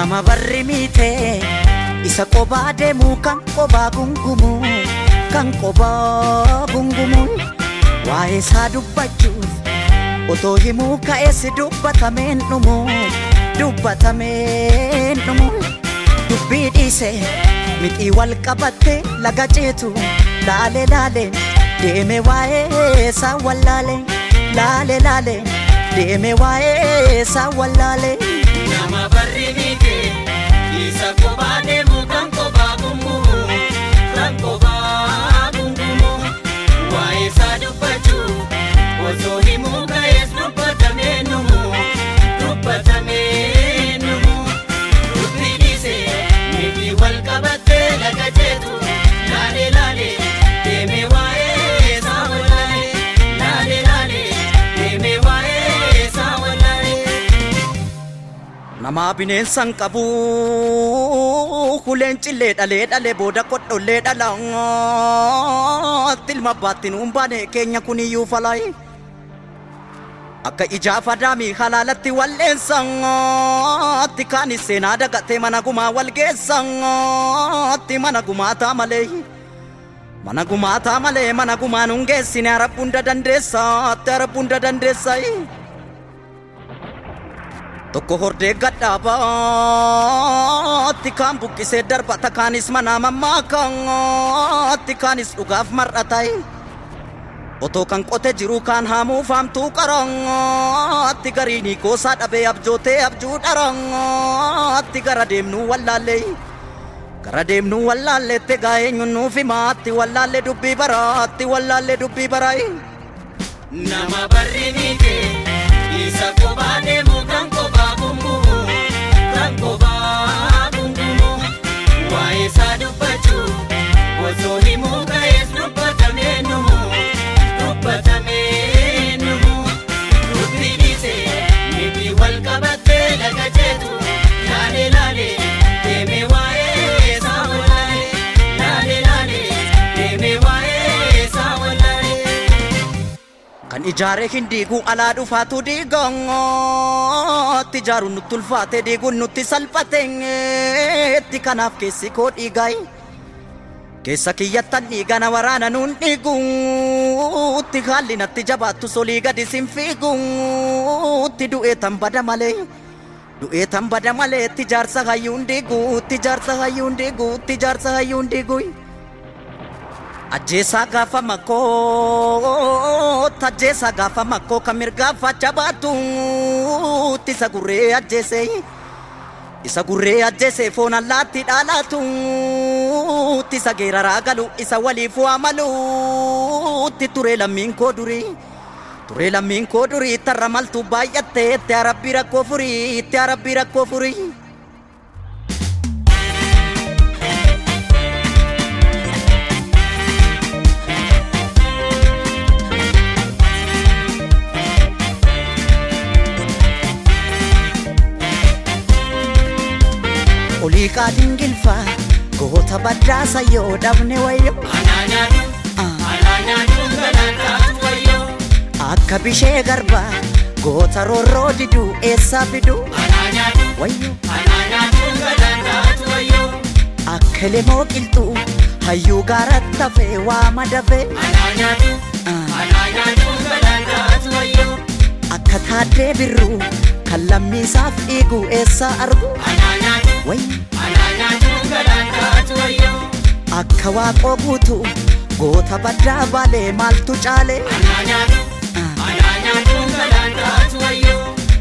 nama barri mite isa qobaa deemu kan qobaa gungumu kan qobaa gungumu waa'ee isaa dubbachuuf otoo himuu ka'ees dubbatameen dhumu dubbii dhiise mixii wal qabatte laga ceetu laale deeme waa'ee isaa wallaale laale deeme waa'ee isaa wallaale nama barri mite isa qobaa deemu kan qobaa gungumu waa'ee isaa dubbachuuf osoo himuu ka'ees dubbatameen dhumu dubbii dhiise mixii wal qabatte laga ceetu laale deeme waa'ee isaa wallaale laale deeme waa'ee isaa wallaale nama bineensan qabu kuleen cillee dhalee booda kodhollee dhalaa tilma baattiin humbaane keenya kuniyyuu falaayi akka ijaaf adaamii halaalatti walleensaatti kaanis seenaa dagatee mana gumaa walgeessaatti mana gumaataa malee mana gumaan hungeessine arabbunda dandeessaayi tokko hordee gadhaabaatti kaan buqqisee darbata kaanis manaa mammaakaatti kaanis dhugaaf mar'atayi otoo kan qote jiru kaan haamuu faamtuu qarangaatti gariinii goosaa dhabee abjootee abjuu dharangaatti gara deemnuu wallaalleette gaa'eenyuun nuuf himaatti wallaallee dubbii baraayi nama barri mite isa qobaa deemu kan qobaa gungumu waa'ee isaa dubbachuuf osoo himuu ka'ees dubbatameen dhumu dubbii dhiise mixii wal qabatte laga ceetu laale deeme waa'ee isaa wallaale laale deeme waa'ee isaa wallaale kan ijaare hin diigu alaa dhufaatu diigaatti ijaaruun nutti ulfaate diiguun nutti salphateetti kanaaf keessi koo dhiigayi keessa kiyyattan dhiigana waraana nuun dhiiguutti haalli natti jabaattu solii gadi sin fiiguutti du'ee tan bada malee itti jaarsa hayyuun dhiiguutti ajjeesaa gaafa makkoo kan mirgaafa jabaatuutti isa gurree ajjeesee foon allaatti dhaalaatuutti isa geeraraa galu isa waliif waamaluutti ture lammiin koo durii tarra maltuu baay'atte itti arabbii rakkoo furii olii qaadin gilfaa goota baddaasa yoo dhabne wayyo anaanyaatu galaantaatu wayyo akka bishee garbaa goota roorroo diduu eessaa fiduu wayyo anaanyaatu galaantaatu wayyo akka lemoo qilxuu hayyuu gaaratti hafee waama dafee anaanyaatu galaantaatu wayyo akka taaddee birruu kan lammiisaaf dhiiguu eessaa argu anaanyaatu galaantaatu wayyo akka waaqoo guutuu goota baddaa baalee maaltu caale anaanyaatu galaantaatu wayyo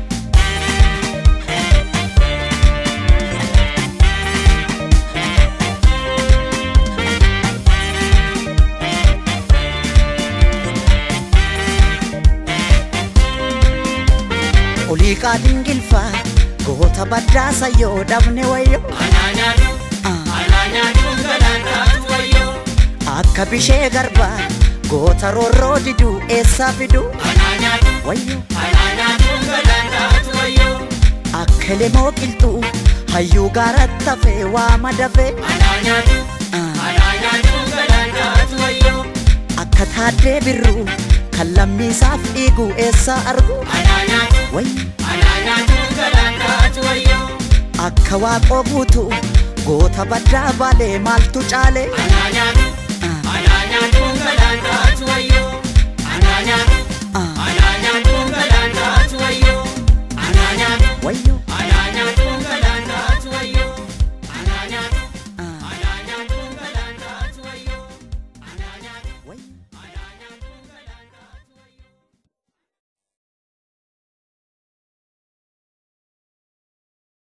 olii qaadin gilfaa goota baddaasa yoo dhabne wayyo anaanyaatu galaantaatu wayyo akka bishee garbaa goota roorroo diduu eessaa fiduu wayyo anaanyaatu galaantaatu wayyo akka lemoo qilxuu hayyuu gaaratti hafee waama dafee anaanyaatu galaantaatu wayyo akka taaddee birruu kan lammiisaaf dhiiguu eessaa argu anaanyaatu galaantaatu wayyo akka waaqoo guutu goota baddaa balee maaltu caale Ananya, ananya, tunga langa tuwayo. Ananya.